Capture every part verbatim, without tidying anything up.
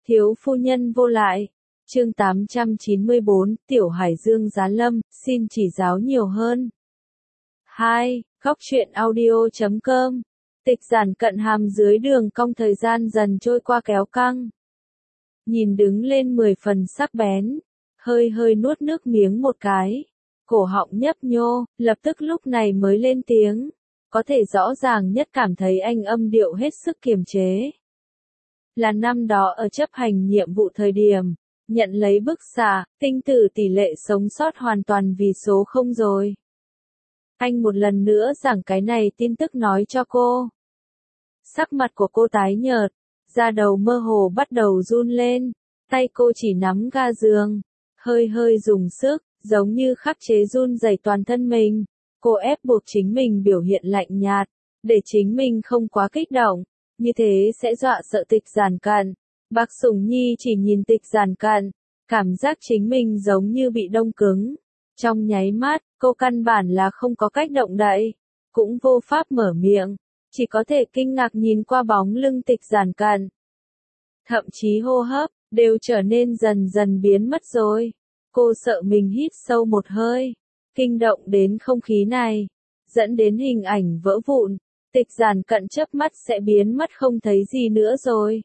Thiếu phu nhân vô lại. Chương tám trăm chín mươi bốn, Tiểu Hải Dương Giá Lâm, xin chỉ giáo nhiều hơn. hai. Góc truyện audio chấm com. Tịch Giản Cận hàm dưới đường cong, thời gian dần trôi qua kéo căng. Nhìn đứng lên mười phần sắc bén, hơi hơi nuốt nước miếng một cái. Cổ họng nhấp nhô, lập tức lúc này mới lên tiếng. Có thể rõ ràng nhất cảm thấy anh âm điệu hết sức kiềm chế. Là năm đó ở chấp hành nhiệm vụ thời điểm, nhận lấy bức xạ, tinh tử tỷ lệ sống sót hoàn toàn vì số không rồi. Anh một lần nữa giảng cái này tin tức nói cho cô. Sắc mặt của cô tái nhợt, da đầu mơ hồ bắt đầu run lên, tay cô chỉ nắm ga giường, hơi hơi dùng sức, giống như khắc chế run rẩy toàn thân mình. Cô ép buộc chính mình biểu hiện lạnh nhạt, để chính mình không quá kích động, như thế sẽ dọa sợ Tịch Giản Cận. Bác Sủng Nhi chỉ nhìn Tịch Giản Cận, cảm giác chính mình giống như bị đông cứng. Trong nháy mắt, cô căn bản là không có cách động đậy, cũng vô pháp mở miệng, chỉ có thể kinh ngạc nhìn qua bóng lưng Tịch Giản Cận. Thậm chí hô hấp, đều trở nên dần dần biến mất rồi. Cô sợ mình hít sâu một hơi, kinh động đến không khí này, dẫn đến hình ảnh vỡ vụn, Tịch Giản Cận chớp mắt sẽ biến mất không thấy gì nữa rồi.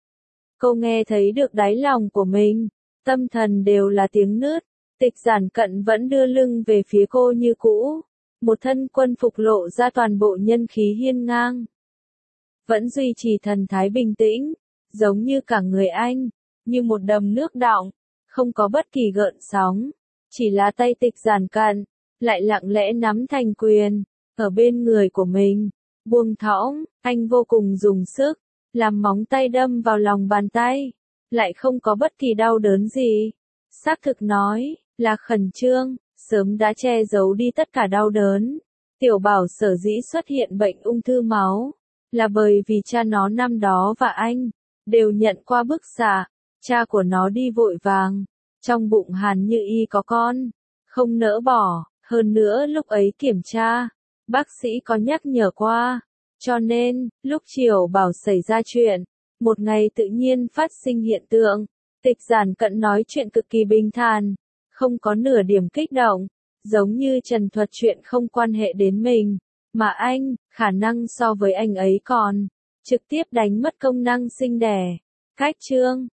Cô nghe thấy được đáy lòng của mình, tâm thần đều là tiếng nứt. Tịch Giản Cận vẫn đưa lưng về phía cô như cũ, một thân quân phục lộ ra toàn bộ nhân khí hiên ngang. Vẫn duy trì thần thái bình tĩnh, giống như cả người anh, như một đầm nước đọng, không có bất kỳ gợn sóng. Chỉ là tay Tịch Giản Cận, lại lặng lẽ nắm thành quyền, ở bên người của mình, buông thõng, anh vô cùng dùng sức, làm móng tay đâm vào lòng bàn tay, lại không có bất kỳ đau đớn gì. Xác thực nói, là khẩn trương, sớm đã che giấu đi tất cả đau đớn. Tiểu Bảo sở dĩ xuất hiện bệnh ung thư máu, là bởi vì cha nó năm đó và anh, đều nhận qua bức xạ, cha của nó đi vội vàng, trong bụng Hàn Như Y có con, không nỡ bỏ, hơn nữa lúc ấy kiểm tra, bác sĩ có nhắc nhở qua, cho nên, lúc Tiểu Bảo xảy ra chuyện, một ngày tự nhiên phát sinh hiện tượng. Tịch Giản Cận nói chuyện cực kỳ bình thản, không có nửa điểm kích động, giống như trần thuật chuyện không quan hệ đến mình, mà anh, khả năng so với anh ấy còn trực tiếp đánh mất công năng sinh đẻ. Cách chương